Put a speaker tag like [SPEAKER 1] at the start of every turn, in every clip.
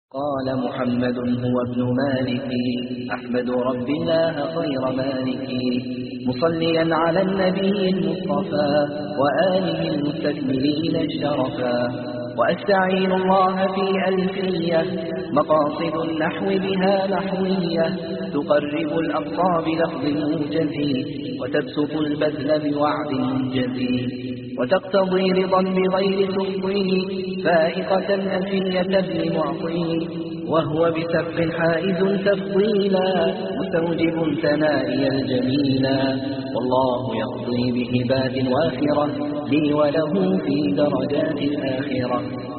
[SPEAKER 1] قال محمد هو ابن مالك أحمد رب الله خير مالك مصليا على النبي المصطفى وآله المستكملين الشرفا وأستعين الله في ألفية مقاصد النحو بها نحوية تقرب الأقصى بلفظ موجز وتبسط البذل بوعد منجز وتقتضي رضا بغير سخطه فائقة ألفية ابن معطي وهو بسف حائز تفضيلا مستوجب ثنائي الجميلا والله يقضي بهبات وافرة لي وله في درجات الآخرة.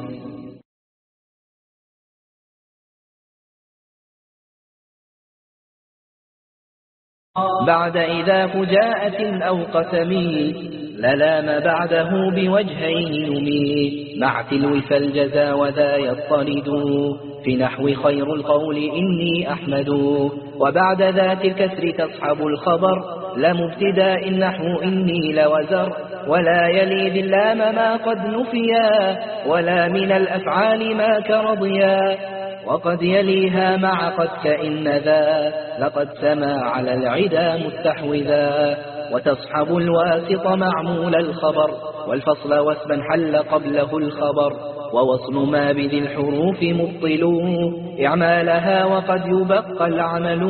[SPEAKER 1] بعد إذا فجاءة أو قسم للام بعده بوجهين يمي مع تلو فالجزا وذا يطرد في نحو خير القول إني أحمد وبعد ذات الكسر تصحب الخبر لم ابتداء النحو إني لوزر ولا يلي باللام ما قد نفيا ولا من الأفعال ما كرضيا وقد يليها مع قد كإن ذا لقد سما على العدا مستحوذا وتصحب الواسط معمول الخبر والفصل واسما حل قبله الخبر ووصل ما بذي الحروف مبطل إعمالها وقد يبقى العمل.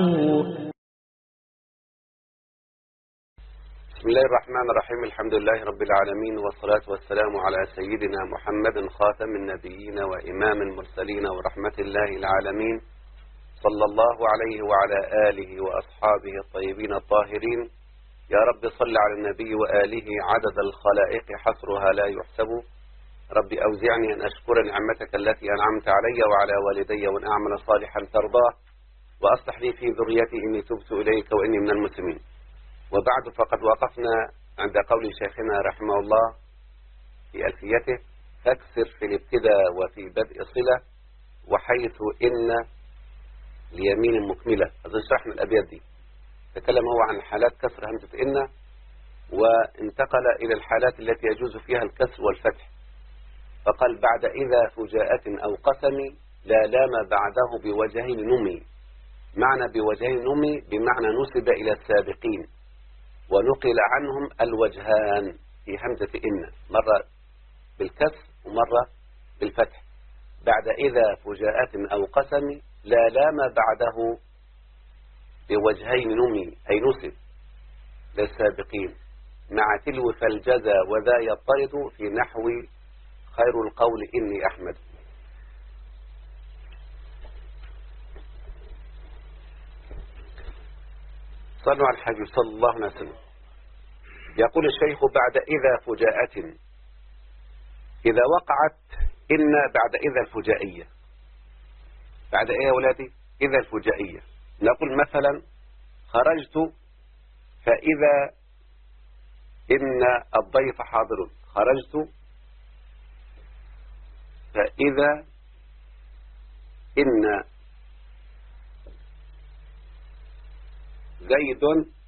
[SPEAKER 2] بسم الله الرحمن الرحيم الحمد لله رب العالمين والصلاة والسلام على سيدنا محمد خاتم النبيين وإمام المرسلين ورحمة الله العالمين صلى الله عليه وعلى آله وأصحابه الطيبين الطاهرين. يا رب صل على النبي وآله عدد الخلائق حصرها لا يحسب. رب أوزعني أن أشكر نعمتك التي أنعمت علي وعلى والدي وأن أعمل صالحا ترضاه وأصلح لي في ذريتي إني تبت إليك وإني من المسلمين. وبعد فقد وقفنا عند قول شيخنا رحمه الله في ألفيته تكسر في الابتداء وفي بدء صلة وحيث إن ليمين مكملة. أظن شرحنا الأبيات دي تكلم هو عن حالات كسر همزة إن وانتقل إلى الحالات التي يجوز فيها الكسر والفتح فقال بعد إذا فجاءة أو قسم لا لام بعده بوجهين نمي. معنى بوجهين نمي بمعنى نسب إلى السابقين ونقل عنهم الوجهان في همزة إن مرة بالكسر ومرة بالفتح. بعد إذا فجاءة أو قسم لا لام بعده بوجهين نمي أي نسب للسابقين مع تلو فالجزا وذا يطرد في نحو خير القول إني أحمد. صلوا على الحبيب صلى الله عليه وسلم. يقول الشيخ بعد إذا فجاءة إذا وقعت إن بعد إذا الفجائية. بعد إيه يا ولادي؟ إذا الفجائية. نقول مثلا خرجت فإذا إن الضيف حاضر. خرجت فإذا إن زيد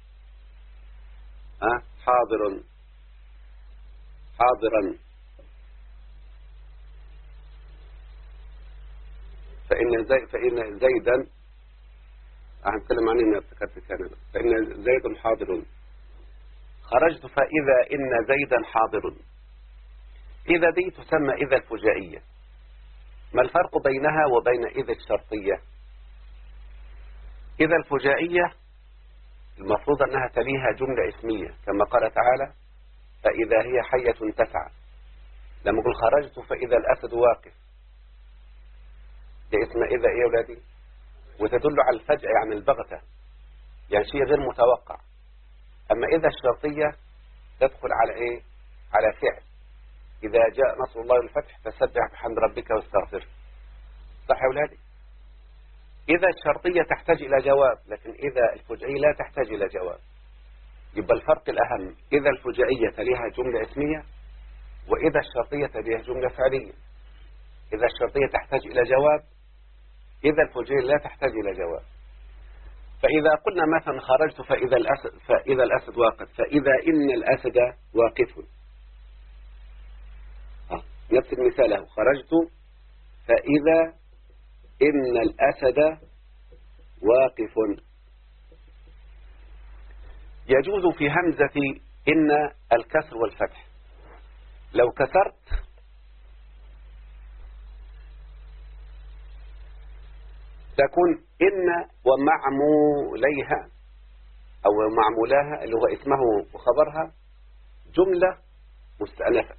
[SPEAKER 2] حاضرا فإن زيدا هنتكلم عنه من افتكرت كندا. فإن زيد حاضر. خرجت فإذا إن زيدا حاضر. إذا دي تسمى إذا الفجائية. ما الفرق بينها وبين إذا الشرطية؟ إذا الفجائية المفروض أنها تليها جملة اسمية كما قال تعالى فإذا هي حية تسعى. لما يقول خرجت فإذا الأسد واقف ده اسم إذا إيه ولادي وتدل على الفجأة يعني البغتة يعني شيء غير متوقع. أما إذا الشرطية تدخل على إيه على فعل. إذا جاء نصر الله والفتح فسبح بحمد ربك واستغفره. صح يا ولادي؟ إذا الشرطية تحتاج إلى جواب لكن إذا الفجائية لا تحتاج إلى جواب. يبقى الفرق الأهم إذا الفجائية تليها جملة اسمية وإذا الشرطية تليها جملة فعلية. إذا الشرطية تحتاج إلى جواب إذا الفجائية لا تحتاج إلى جواب. فإذا قلنا مثلا خرجت فإذا الأسد واقف فإذا إن الأسد واقف. نفس المثال له خرجت فإذا إن الأسد واقف. يجوز في همزة إن الكسر والفتح. لو كسرت تكون إن ومعموليها أو معمولاها اللي هو اسمه وخبرها جملة مستأنفة.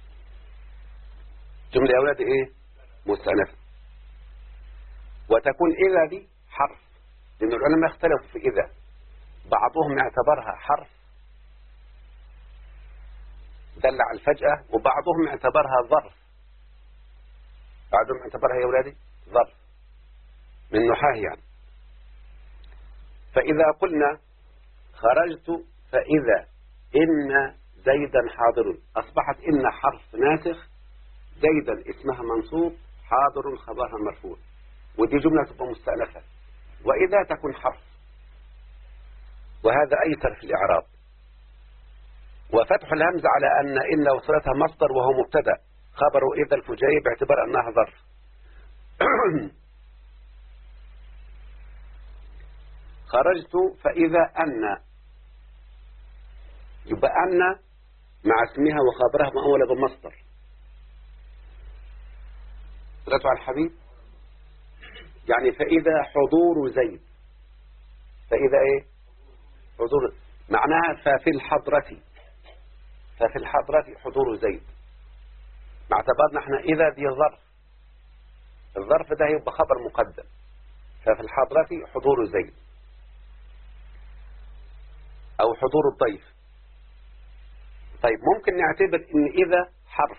[SPEAKER 2] جملة يا أولاد إيه؟ مستأنفة. وتكون إذا دي حرف، لأن العلماء اختلفوا في إذا، بعضهم اعتبرها حرف دل على الفجأة، وبعضهم اعتبرها ظرف. بعضهم اعتبرها يا أولادي ظرف من نحاه يعني. فإذا قلنا خرجت فإذا إن زيدا حاضر، أصبحت إن حرف ناسخ، زيدا اسمها منصوب، حاضر خبرها مرفوع، ودي جملة تبقى مستأنفة. وإذا تكون حرف، وهذا أيسر في الإعراب. وفتح الهمزة على إن وصلتها مصدر وهو مبتدأ، خبر إذا الفجائي باعتبار أنها ظرف. خرجت فإذا أن، يبقى أن مع اسمها وخبرها مؤولة بمصدر. صلاتوا على الحبيب. يعني فإذا حضور زيد، فإذا إيه حضور، معناها ففي الحضرة، ففي الحضرة حضور زيد. مع اعتبارنا احنا إذا دي ظرف، الظرف ده يبقى خبر مقدم، ففي الحضرة حضور زيد أو حضور الضيف. طيب ممكن نعتبر إن إذا حرف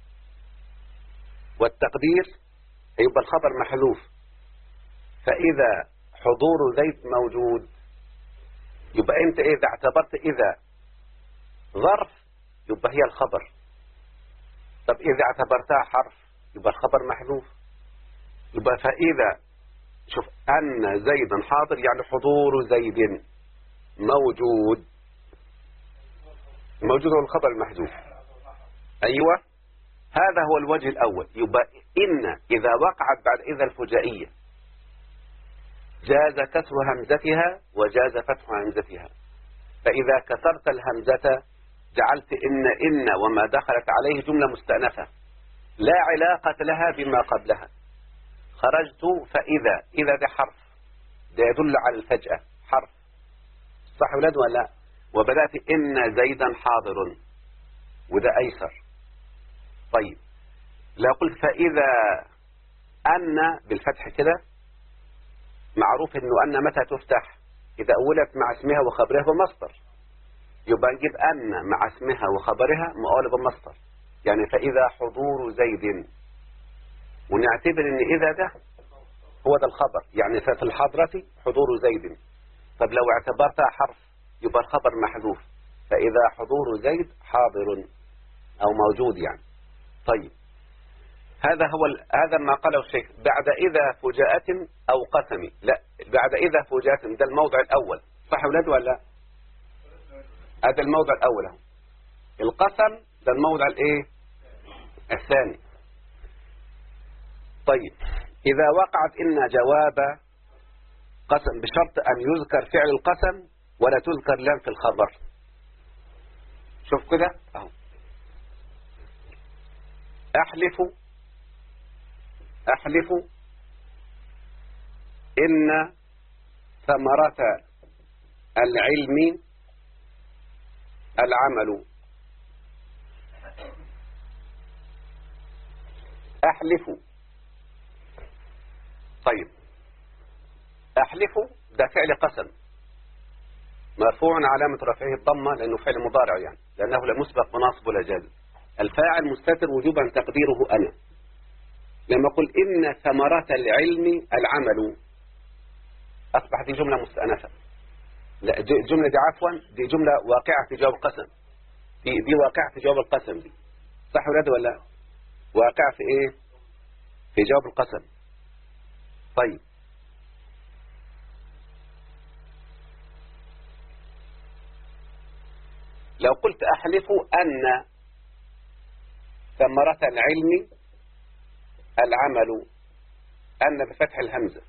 [SPEAKER 2] والتقدير يبقى الخبر محذوف، فإذا حضور زيد موجود، يبقى أنت إذا اعتبرت إذا ظرف يبقى هي الخبر. طب إذا اعتبرتها حرف يبقى الخبر محذوف. يبقى فإذا شوف أن زيدا حاضر يعني حضور زيد موجود، موجود هو الخبر المحذوف. أيوة، هذا هو الوجه الأول. يبقى إن إذا وقعت بعد إذا الفجائية جاز كسر همزتها وجاز فتح همزتها. فإذا كسرت الهمزة جعلت إن وما دخلت عليه جملة مستأنفة لا علاقة لها بما قبلها. خرجت فإذا، إذا ده حرف، ده يدل على الفجأة، حرف صح ولاد ولا؟ وبدأت إن زيدا حاضر، وده أيسر. طيب لو قلت فإذا أن بالفتح كده، معروف إنه أن متى تفتح؟ إذا أولت مع اسمها وخبرها بمصدر، يبقى نجيب أن مع اسمها وخبرها مؤول بمصدر، يعني فإذا حضور زيد، ونعتبر إن إذا ده هو ده الخبر، يعني ففي الحضرة حضور زيد. طب لو اعتبرتها حرف يبقى الخبر محذوف، فإذا حضور زيد حاضر أو موجود يعني. طيب هذا ما قاله الشيخ بعد إذا فجاءة أو قسم. لا، بعد إذا فجاءة ده الموضع الأول، صح ولاد ولا؟ هذا الموضع الأول اهو. القسم ده الموضع الايه الثاني. طيب إذا وقعت إن جواب قسم بشرط أن يذكر فعل القسم ولا تذكر لام في الخبر. شوف كده اهو، أحلف إن ثمرة العلم العمل. أحلف. طيب أحلف ده فعل قسم مرفوع علامة رفعه الضمة لأنه فعل مضارع، يعني لأنه لا مسبق وناصب ولا جازم. الفاعل مستتر وجوبا تقديره أنا. لما أقول إن ثمرة العلم العمل أصبحت دي جملة مستأنفة. لا، الجملة دي عفوا دي جملة واقعة في جواب القسم. دي واقعة في جواب القسم دي، صح ولاد ولا؟ واقعة في إيه؟ في جواب القسم. طيب لو قلت أحلف أن ثمرة العلم العمل، أن بفتح الهمزة.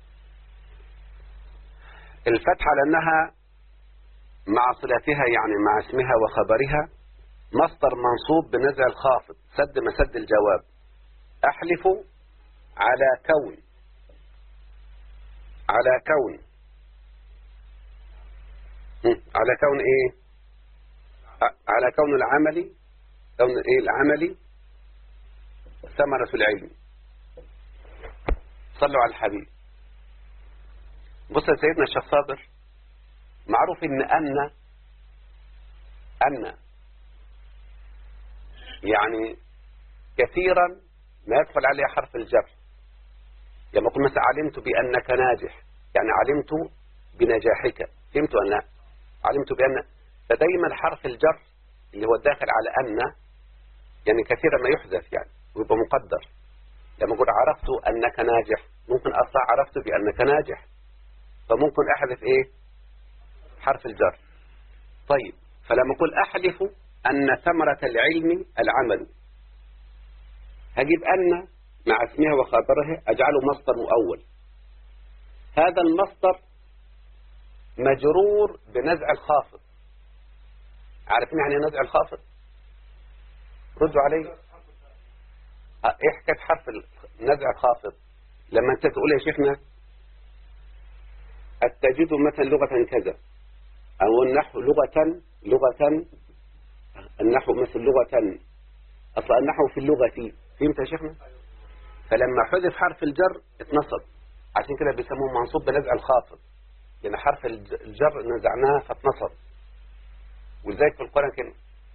[SPEAKER 2] الفتحة لأنها مع صلتها يعني مع اسمها وخبرها مصدر منصوب بنزع الخافض سد مسد الجواب. أحلف على كون، على كون، على كون إيه؟ على كون العمل، كون إيه العمل ثمرة العلم. صلوا على الحبيب. بص يا سيدنا الشيخ صابر، معروف ان يعني كثيرا ما يدخل عليها حرف الجر. لما قلت مثلا علمت بأنك ناجح، يعني علمت بنجاحك، فهمت ولا لا؟ علمت بأن، فدايما حرف الجر اللي هو الداخل على أن يعني كثيرا ما يحذف يعني ويبقى مقدر. لما أقول عرفت أنك ناجح، ممكن أصلا عرفت بأنك ناجح، فممكن أحذف إيه؟ حرف الجر. طيب، فلما أقول أحلف أن ثمرة العلم العمل، هجيب أن مع اسمها وخبرها أجعله مصدر مؤول. هذا المصدر مجرور بنزع الخافض. عارفين يعني نزع الخافض؟ ردوا علي. ايه حكاية حرف نزع الخافض؟ لما انت تقول يا شيخنا التجد مثلا لغة كذا، او النحو لغة النحو مثل لغة، اصلا النحو في اللغة، فهمت يا شيخنا؟ فلما حذف حرف الجر اتنصب، عشان كده بيسموه منصوب بنزع الخافض، لان حرف الجر نزعناه فاتنصب. ولذلك في القرآن كده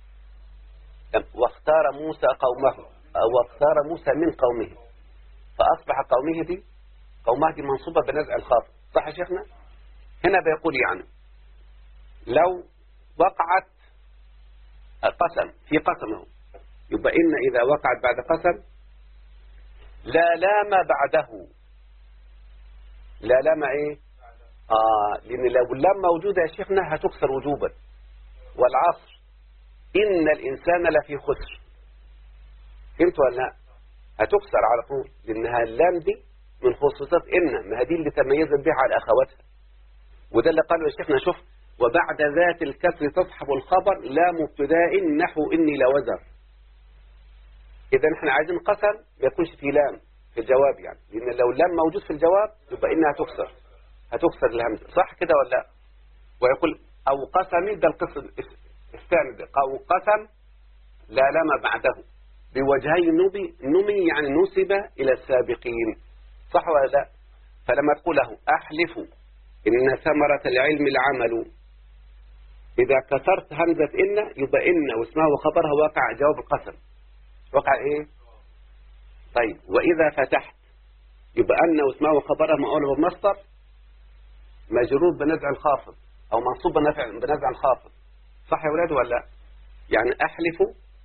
[SPEAKER 2] واختار موسى قومه، أو واختار موسى من قومه، فأصبح قومه دي منصوبة بنزع الخافض. صح يا شيخنا؟ هنا بيقول يعني لو وقعت قسم في قسمه، يبقى إن إذا وقعت بعد قسم لا لام بعده. لا لام إيه؟ لأن لو اللام موجودة يا شيخنا هتكسر وجوبا. والعصر إن الإنسان لفي خسر، فهمت ولا لا؟ هتكسر على طول، لأنها اللام دي من خصوصات إن، ما هذه اللي تميزت بها على أخواتها. وده اللي قاله يا شيخنا، شوف وبعد ذات الكسر تصحب الخبر لا مبتداء نحو إني لوزر. إذا احنا عايزين قسم ما يكونش فيه لام في الجواب، يعني لأن لو اللام موجود في الجواب يبقى إنها هتكسر الهمزة. صح كده ولا لا؟ ويقول أو قسم، ده القسم الثاني، أو قسم لا لام بعده بوجهي نمي يعني نسب إلى السابقين. صح ولا لا؟ فلما تقول له أحلف إن ثمرة العلم العمل، إذا كسرت همزة إن يبقى إن واسمها وخبرها واقع جواب القسم. واقع إيه؟ طيب، وإذا فتحت يبقى أن واسمها وخبرها مؤول بمصدر مجرور بنزع الخافض، أو منصوب بنزع الخافض. صح يا ولاد ولا لا؟ يعني أحلف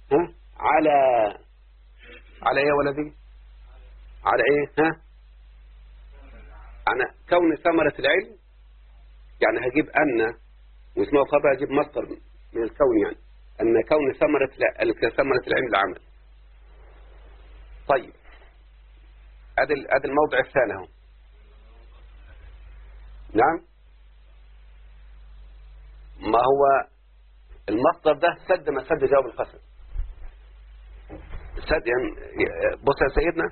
[SPEAKER 2] على إيه يا ولدي؟ على إيه؟ على كون ثمرة العلم، يعني هجيب أن واسمه خبر، هجيب مصدر من الكون، يعني أن كون ثمرة العلم العمل. طيب، أدي الموضع الثاني اهو. نعم، ما هو المصدر ده سد ما سد جواب القسم. سد يعني، بص يا سيدنا،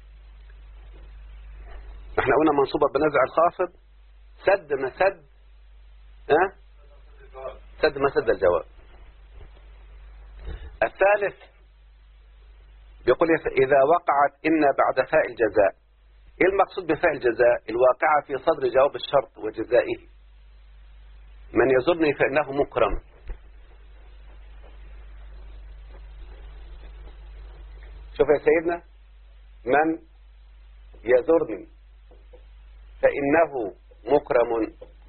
[SPEAKER 2] احنا قلنا منصوبة بنزع الخافض سد ما سد، سد ما سد الجواب. الثالث بيقول إذا وقعت إن بعد فاء الجزاء. إيه المقصود بفاء الجزاء؟ الواقعة في صدر جواب الشرط وجزائه. من يزرني فإنه مكرم. شوف يا سيدنا، من يزرني فإنه مكرم.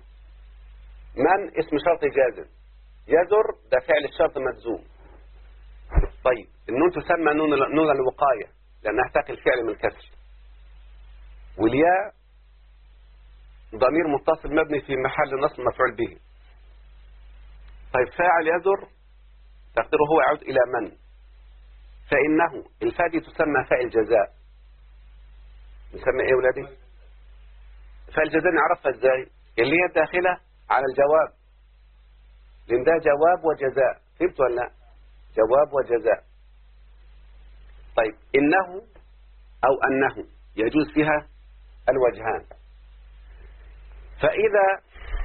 [SPEAKER 2] من اسم شرط جازم، يزر ده فعل الشرط مجزوم. طيب، النون تسمى نون الوقاية لأنها تقي الفعل من الكسر، والياء ضمير متصل مبني في محل نصب مفعول به. طيب، فاعل يزر تقديره هو يعود إلى من. فإنه الفاء دي تسمى فاء الجزاء. نسمي ايه ولادي؟ فالجزاء نعرفها ازاي؟ اللي هي الداخلة على الجواب، لان ده جواب وجزاء. فهمت ولا لا؟ جواب وجزاء. طيب إنه أو أنه يجوز فيها الوجهان. فإذا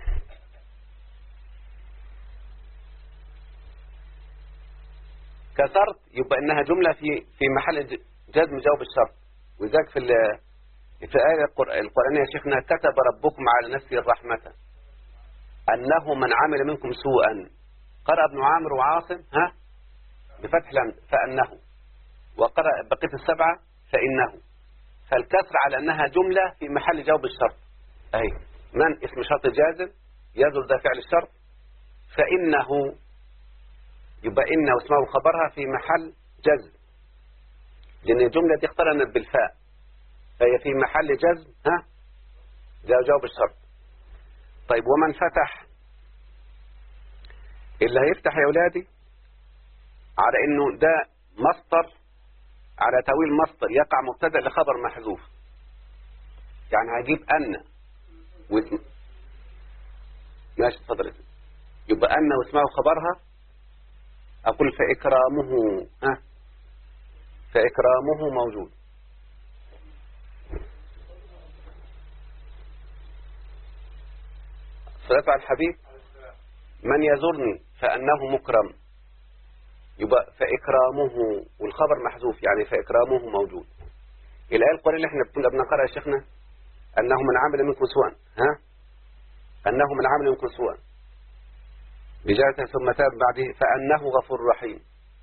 [SPEAKER 2] كسرت يبقى إنها جملة في محل جزم جواب الشرط. وذلك في الآية القرآنية يا شيخنا: كتب ربكم على نفسه الرحمة أنه من عمل منكم سوءا. قرأ ابن عامر وعاصم بفتح الهمز فأنه، وقرأ بقية السبعة فإنه. فالكسر على أنها جملة في محل جواب الشرط. أهي من اسم شرط جازم يزول ده فعل الشرط، فإنه يبقى إنه اسمه خبرها في محل جزم، لأن الجملة دي اقترنت بالفاء فهي في محل جزم جواب الشرط. طيب ومن فتح، اللي هيفتح يا أولادي على إنه ده مصدر، على تأويل مصدر يقع مبتدأ لخبر محذوف. يعني هجيب أن ماشي اتفضل. يبقى أن واسمه خبرها، أقول فإكرامه فإكرامه موجود. صلاة على الحبيب: من يزورني فأنه مكرم. يبقى فإكرامه والخبر محذوف، يعني فإكرامه موجود. الآية القرآنية اللي احنا كنا بنقرأها يا شيخنا: أنه من عمل منكم سوءا أنه من عمل منكم سوءا بجاءته ثم تاب بعده فأنه غفور رحيم.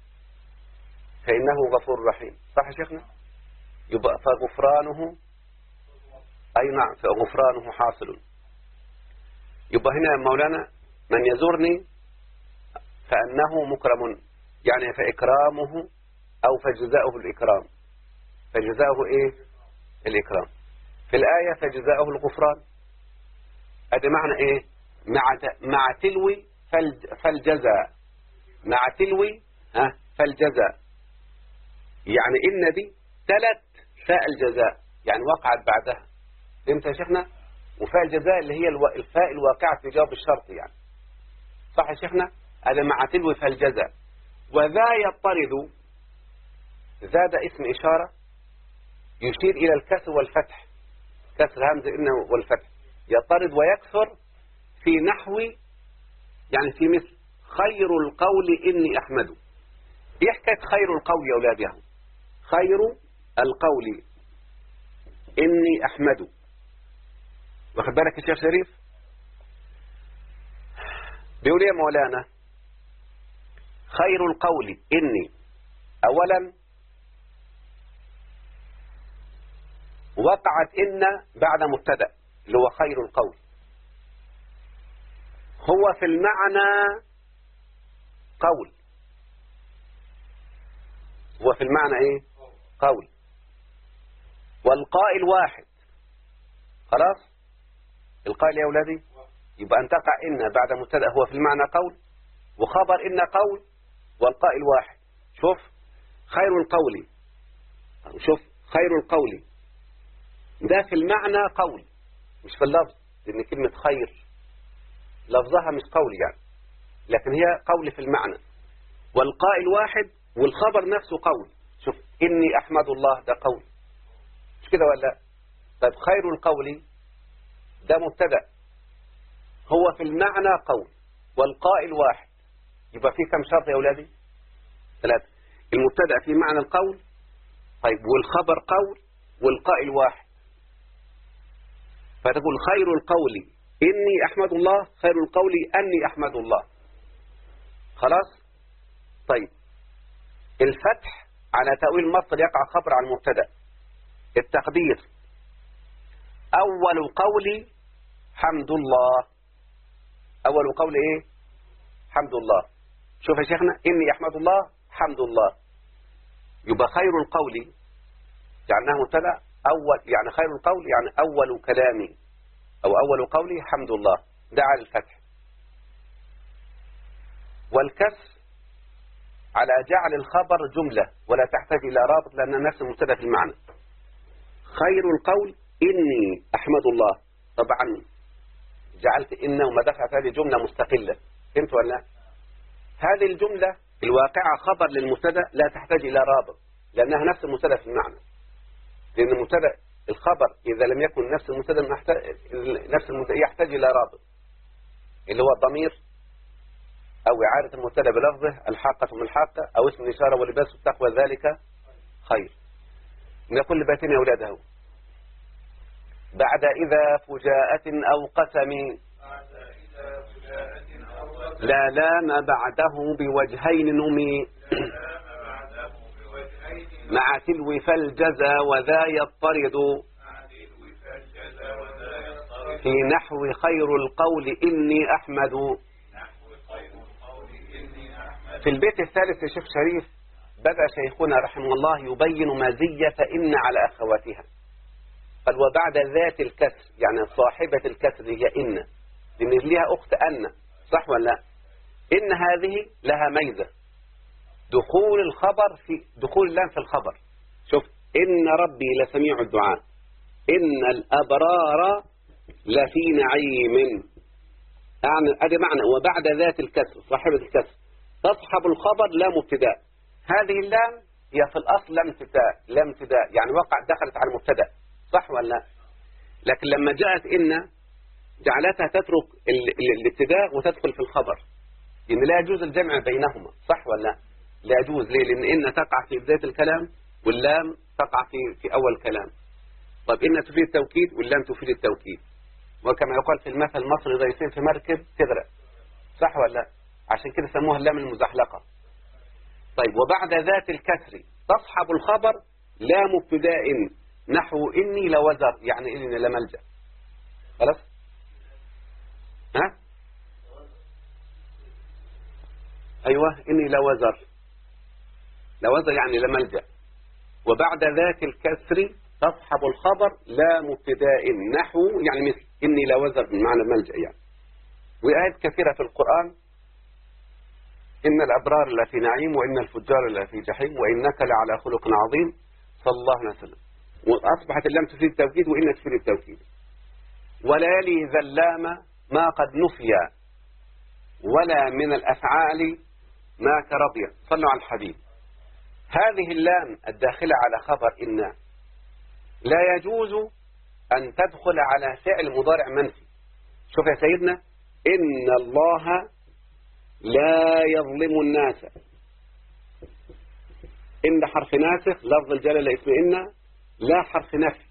[SPEAKER 2] فإنه غفور رحيم، صح يا شيخنا؟ يبقى فغفرانه، أي نعم فغفرانه حاصل. يبقى هنا مولانا من يزورني فأنه مكرم، يعني فإكرامه أو فجزاؤه الإكرام. فجزاؤه إيه؟ الإكرام. في الآية فجزاؤه الغفران. هذا معنى إيه؟ مع تلوي فالجزاء، مع تلوي فالجزاء. يعني إن دي تلت فاء الجزاء، يعني وقعت بعدها. فهمت يا شيخنا؟ وفاء الجزاء اللي هي الفاء الواقعة في جواب الشرط، يعني صح يا شيخنا؟ هذا مع تلوي فالجزاء. وذا يطرد، ذا ده اسم إشارة يشير إلى الكسر والفتح، كسر همزة إنه والفتح. يطرد ويكسر في نحو، يعني في مثل خير القول إني أحمد. إيه حكاية خير القول يا أولادي؟ خير القول إني أحمد. واخد بالك يا شيخ شريف؟ بيقول يا مولانا: خير القول إني، أولا وقعت إن بعد مبتدأ اللي هو خير القول. هو في المعنى قول، هو في المعنى إيه؟ قول. والقائل واحد. خلاص؟ القائل يا أولادي يبقى أن تقع إن بعد مبتدأ هو في المعنى قول، وخبر إن قول، والقائل واحد. شوف خير القول، شوف خير القول ده في المعنى قول مش في اللفظ، لأن كلمة خير لفظها مش قول يعني، لكن هي قول في المعنى. والقائل واحد والخبر نفسه قول. شوف إني أحمد الله ده قول، مش كده ولا؟ طيب خير القول ده مبتدأ هو في المعنى قول، والقائل واحد. يبقى في كم شرط يا أولادي؟ 3. المبتدأ في معنى القول، طيب والخبر قول، والقائل واحد. فتقول خير القول إني أحمد الله، خير القول أني أحمد الله. خلاص؟ طيب الفتح على تأويل مصدر يقع خبر على المبتدأ. التقدير أول قولي حمد الله. أول قول إيه؟ حمد الله. شوف يا شيخنا: إني أحمد الله حمد الله. يبقى خير القول جعلناه مبتدأ، أول يعني خير القول يعني أول كلامي أو أول قولي حمد الله، ده على الفتح. والكسر على جعل الخبر جملة ولا تحتاج إلى رابط، لأن نفس المبتدأ في المعنى. خير القول إني أحمد الله. طبعا جعلت إن وما دخلت هذه جملة مستقلة. فهمت ولا لا؟ هذه الجملة الواقعة خبر للمبتدا لا تحتاج إلى رابط، لأنها نفس المبتدا في المعنى. لأن المبتدا الخبر إذا لم يكن نفس المبتدا يحتاج إلى رابط، اللي هو الضمير أو إعادة المبتدا بلفظه الحاقة من الحاقة أو اسم الإشارة ولباس التقوى ذلك خير. نقول لبيتين يا أولاده بعد إذا فجاءة أو قسم لا لام بعده بوجهين نمي مع تلو فالجزا وذا يضطرد في نحو خير القول إني أحمد. في البيت الثالث يا شيخ شريف بدأ شيخنا رحمه الله يبين مزية إن على أخواتها. قال وبعد ذات الكسر، يعني صاحبة الكسر هي إن، لأن لها أخت أن، صح ولا لا؟ إن هذه لها ميزة دخول الخبر في دخول اللام في الخبر. شوف إن ربي لسميع الدعاء، إن الأبرار لفي نعيم، يعني هذا معنى وبعد ذات الكسر صاحبة الكسر تصحب الخبر لا مبتداء. هذه اللام هي في الأصل لا ابتداء، يعني دخلت على المبتدا، صح ولا لا؟ لكن لما جاءت إن جعلتها تترك الابتداء وتدخل في الخبر، لأن لا يجوز الجمع بينهما، صح ولا لا؟ لا يجوز. ليه؟ لأن إن تقع في بداية الكلام واللام تقع في أول الكلام. طب إن تفيد التوكيد واللام تفيد التوكيد، وكما يقال في المثل المصري ضيفين في مركب تغرق، صح ولا لا؟ عشان كده سموها اللام المزحلقة. طيب وبعد ذات الكسر تصحب الخبر لا مبتداء نحو إني لوزر، يعني إني لملجأ. خلاص؟ ها؟ أيوة إني لوزر يعني لملجأ. وبعد ذات الكسر تصحب الخبر لا مبتداء نحو، يعني مثل إني لوزر بمعنى ملجأ يعني. وآيات كثيرة في القرآن إن الأبرار لفي نعيم وإن الفجار لفي جحيم وإنك لعلى خلق عظيم صلى الله عليه وسلم. وأصبحت اللام تفيد التوكيد وإن تفيد التوكيد. وليالي ذا اللام ما قد نفي ولا من الأفعال ما كرضي. صلوا على الحبيب. هذه اللام الداخلة على خبر إن لا يجوز أن تدخل على فعل مضارع منفي. شوف يا سيدنا، إن الله لا يظلم الناس، إن حرف ناسخ، لفظ الجلالة اسم إن، لا حرف نفي.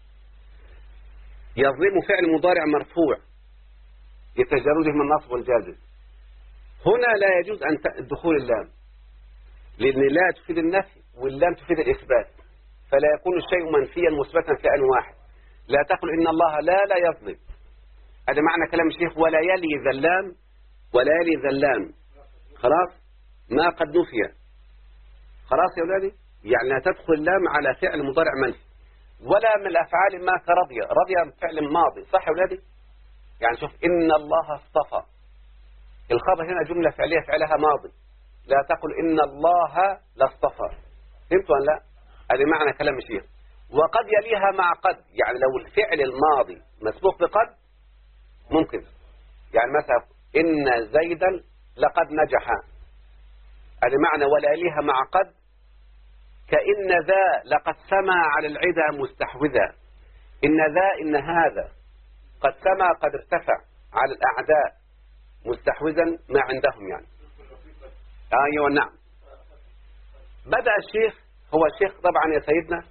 [SPEAKER 2] يظلم فعل مضارع مرفوع يتجرده من النصب والجازم. هنا لا يجوز أن دخول اللام، لأن لا تفيد النفي واللام تفيد الإثبات، فلا يكون الشيء منفيا مثبتا في آن واحد. لا تقل إن الله لا يظلم. هذا معنى كلام الشيخ ولا يلي ذلام، ولا يلي ذلام. خلاص ما قد نفي. خلاص يا أولادي، يعني لا تدخل اللام على فعل مضارع منفي ولا من الأفعال ما كرضي. رضي فعل ماضي، صح يا أولادي؟ يعني شوف إن الله اصطفى، الخبر هنا جملة فعلية فعلها ماضي، لا تقل إن الله لاصطفى. فهمت ولا لا؟ هذا معنى كلام الشيخ. وقد يليها مع قد، يعني لو الفعل الماضي مسبوق بقد ممكن، يعني مثلا إن زيدا لقد نجح، هذا معنى ولا يليها مع قد. كإن ذا لقد سما على العدا مستحوذا، إن هذا قد سما قد ارتفع على الأعداء مستحوذا ما عندهم يعني. أيوة نعم. بدأ الشيخ، هو الشيخ طبعا يا سيدنا،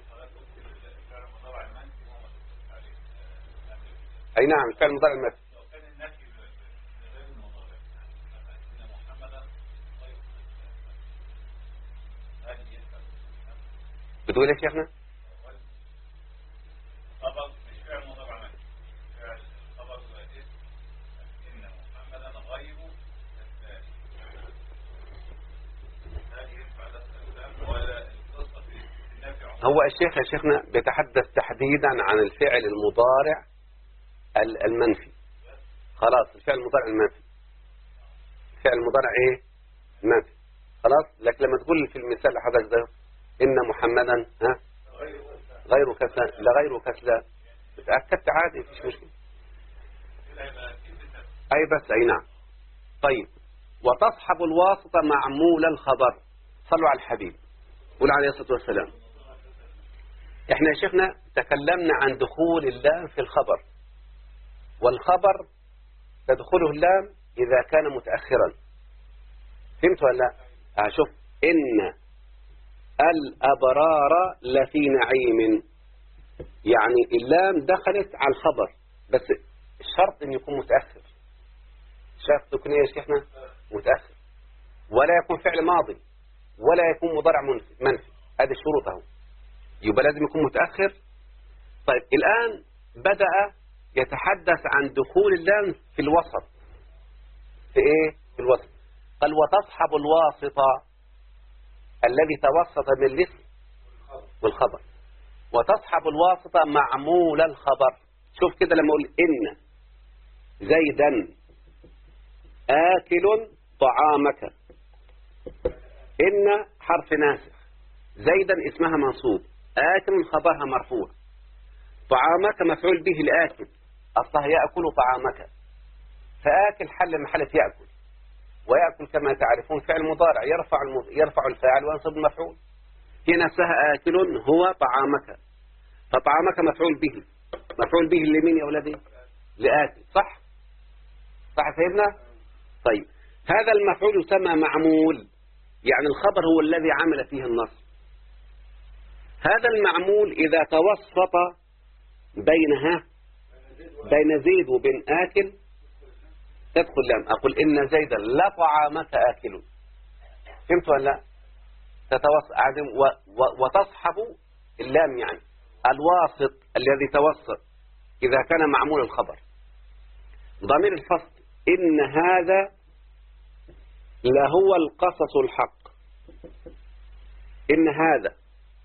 [SPEAKER 2] أي نعم الفعل المضارع المثل. بتقول ايه يا شيخنا؟
[SPEAKER 3] خبر مش فعل مضارع مثل، فعل خبر إن محمدا غير الثاني. هذه ينفع الاستخدام ولا القصة في النافع.
[SPEAKER 2] هو الشيخ يا شيخنا بيتحدث تحديدا عن الفعل المضارع المنفي. خلاص الفعل المضارع المنفي، الفعل المضارع ايه؟ منفي. خلاص. لكن لما تقول في المثال اللي حضرتك ده إن محمدا غير كسلان، لا غير كسلان، اتأكدت عادي مفيش مشكلة. أي بس أي نعم. طيب وتصحب الواسطة معمول الخبر. صلوا على الحبيب قول عليه الصلاة والسلام. احنا يا شيخنا تكلمنا عن دخول اللام في الخبر، والخبر تدخله اللام إذا كان متأخرا. فهمت ولا لا؟ شوف إن الأبرار لفي نعيم، يعني اللام دخلت على الخبر بس الشرط أن يكون متأخر. شرط يكون يا شيخنا متأخر، ولا يكون فعل ماضي، ولا يكون مضارع منفي. هذه الشروط اهو، يبقى لازم يكون متأخر. طيب الآن بدأ يتحدث عن دخول اللام في الوسط. في ايه؟ في الوسط. قال وتصحب الواسطة الذي توسط من الاسم والخبر، وتصحب الواسطة معمول الخبر. شوف كده لما اقول ان زيدا آكل طعامك، إن حرف ناسخ، زيدا اسمها منصوب، آكل خبرها مرفوع، طعامك مفعول به الآكل، أصلها يأكل طعامك، فآكل حل محلة يأكل، ويأكل كما تعرفون فعل مضارع يرفع الفاعل وينصب المفعول. هي نفسها آكل هو طعامك، فطعامك مفعول به، مفعول به لمين يا ولدي؟ لآكل. صح فهمنا؟ طيب هذا المفعول يسمى معمول، يعني الخبر هو الذي عمل فيه النص. هذا المعمول إذا توسط بين زيد وبين آكل تدخل لام. أقول إن زيدا لا طعامك آكل. فهمت ولا لا؟ وتصحب اللام يعني الواسط الذي توسط إذا كان معمول الخبر. ضمير الفصل إن هذا لهو القصص الحق. إن هذا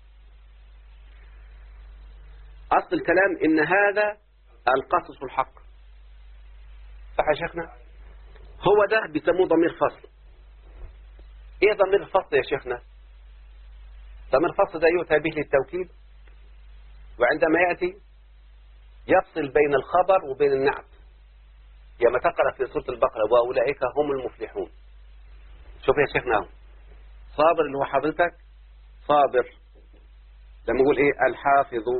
[SPEAKER 2] أصل الكلام إن هذا القصص الحق. صح يا شيخنا؟ هو ده بيسموه ضمير فصل. إيه ضمير الفصل يا شيخنا؟ ضمير الفصل ده يؤتى به للتوكيد، وعندما يأتي يفصل بين الخبر وبين النعت. يا تقرأ في سورة البقرة وأولئك هم المفلحون. شوف يا شيخنا، صابر اللي هو حضرتك صابر، لما يقول ايه الحافظ،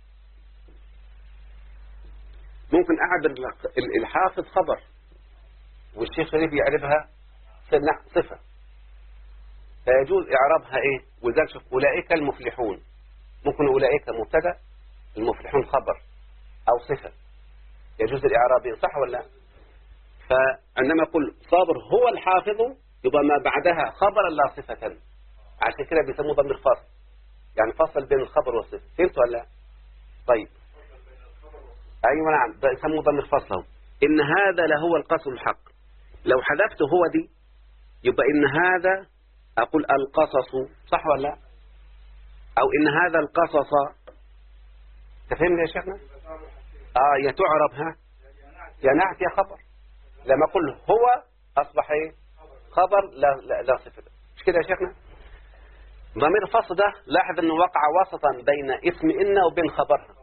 [SPEAKER 2] ممكن اعبر الحافظ خبر والشيخ شريف يعرفها صفة، فيجوز اعرابها ايه. وذلك شوف اولئك المفلحون، ممكن اولئك مبتدا المفلحون خبر او صفة، يجوز الاعراب. صح ولا لا؟ فعندما يقول صابر هو الحافظ يبقى ما بعدها خبرا لا صفة، عشان كده بيسموه ضمير فاصل، يعني فصل بين الخبر والصفة. فهمت ولا لا؟ طيب ايوه نعم، بيسموه ضمير فاصل. ان هذا لهو القصص الحق، لو حذفت هو دي يبقى ان هذا اقول القصص. صح ولا لا؟ او ان هذا القصص. تفهمني يا شيخنا؟ يا تعرب يا نعت يا خبر. لما اقول هو اصبح ايه؟ خبر لا صفة. مش كده يا شيخنا؟ ضمير الفصل ده لاحظ انه وقع وسطا بين اسم إن وبين خبرها،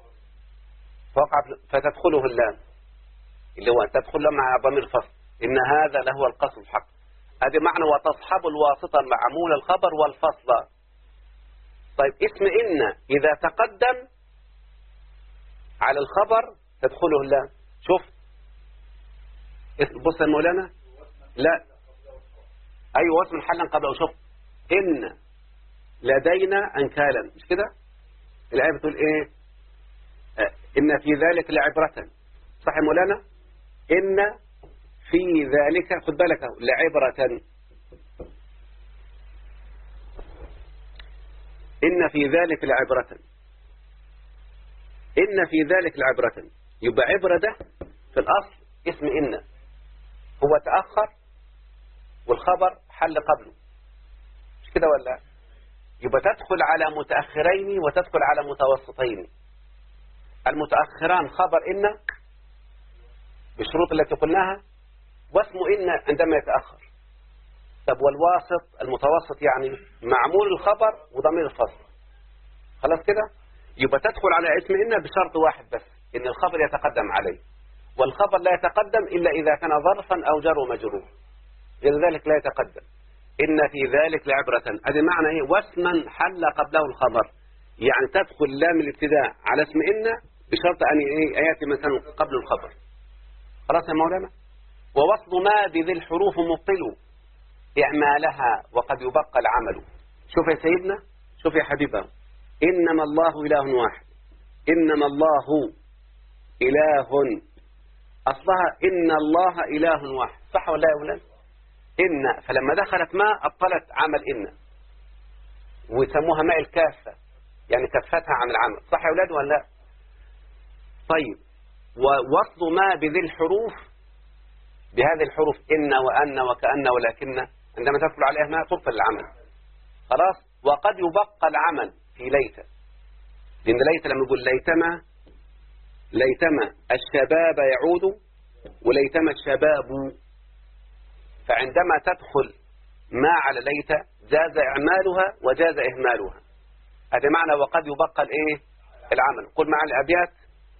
[SPEAKER 2] فتدخله اللام اللي هو تدخل مع ضمير الفصل. إن هذا لهو القصص الحق. هذا معنى وتصحب الواسطة معمول الخبر والفصل. طيب اسم إن إذا تقدم على الخبر تدخله اللام. شوف بص يا مولانا، لا أيوة اسم حلا قبله. شوف إن لدينا أنكالا، مش كده؟ الآية بتقول إيه؟ إن في ذلك لعبرة. صح يا مولانا؟ إن في ذلك، خد بالك لعبرة، إن في ذلك لعبرة، إن في ذلك لعبرة. يبقى عبرة ده في الأصل اسم إن، هو تأخر والخبر حل قبله، مش كده ولا؟ يبقى تدخل على متأخرين وتدخل على متوسطين. المتأخران خبر إن بالشروط التي قلناها، واسم إن عندما يتأخر. طب والواسط المتوسط يعني معمول الخبر وضمير الفصل. خلاص كده؟ يبقى تدخل على اسم إن بشرط واحد بس، إن الخبر يتقدم عليه، والخبر لا يتقدم إلا إذا كان ظرفا أو جر ومجرور، غير ذلك لا يتقدم. إن في ذلك لعبرة، هذا معنى إيه؟ واسما حل قبله الخبر، يعني تدخل لام الابتداء على اسم إن بشرط أن يأتي مثلا قبل الخبر. خلاص يا مولانا. ووصل ما بذي الحروف مبطل إعمالها وقد يبقى العمل. شوف يا سيدنا، شوف يا حبيبه، إنما الله إله واحد، إنما الله إله، أصلها إن الله إله واحد، صح ولا يا أولاد؟ إن، فلما دخلت ما أبطلت عمل إن، ويسموها ماء الكافة، يعني كفتها عن العمل، صح يا أولاد ولا لا؟ طيب، ووصل ما بذي الحروف، بهذه الحروف إن وأن وكأن ولكن، عندما تدخل عليها ما تبطل العمل. خلاص. وقد يبقى العمل في ليت، لأن ليت لما يقول ليتما الشباب يعود وليتما الشباب، فعندما تدخل ما على ليت جاز إعمالها وجاز إهمالها. هذا معنى وقد يبقى الإيه؟ العمل. قل مع الأبيات: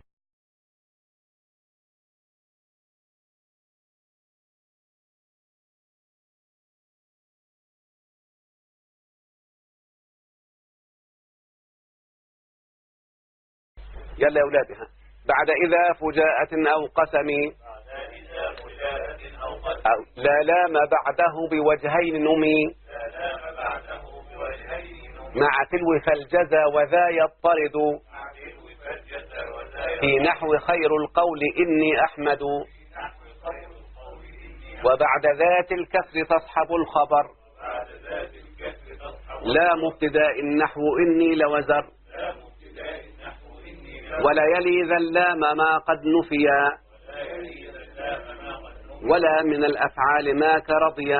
[SPEAKER 2] يلا يا أولادي، بعد إذا فجاءة أو قسم أو لا لام بعده بوجهين نمي مع تلو فالجزى وذا يضطرد في نحو خير القول إني أحمد، وبعد ذات الكسر تصحب الخبر لا مبتداء النحو إني لوزر، ولا يلي ذا اللام ما قد نفيا ولا من الأفعال ما كرضيا،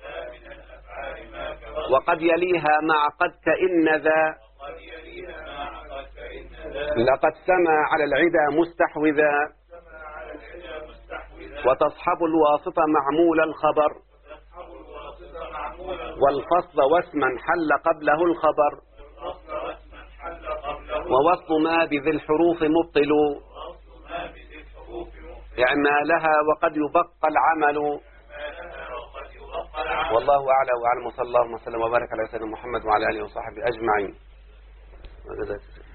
[SPEAKER 2] وقد يليها مع قد كإن ذا لقد سما على العدا مستحوذا، وتصحب الواسطة معمول الخبر والفصل واسما حل قبله الخبر، ووصل ما بذي الحروف مبطل إعمالها وقد يبقى العمل. والله أعلى وأعلم، صلى الله وسلم وبارك على سيدنا محمد وعلى آله وصحبه أجمعين.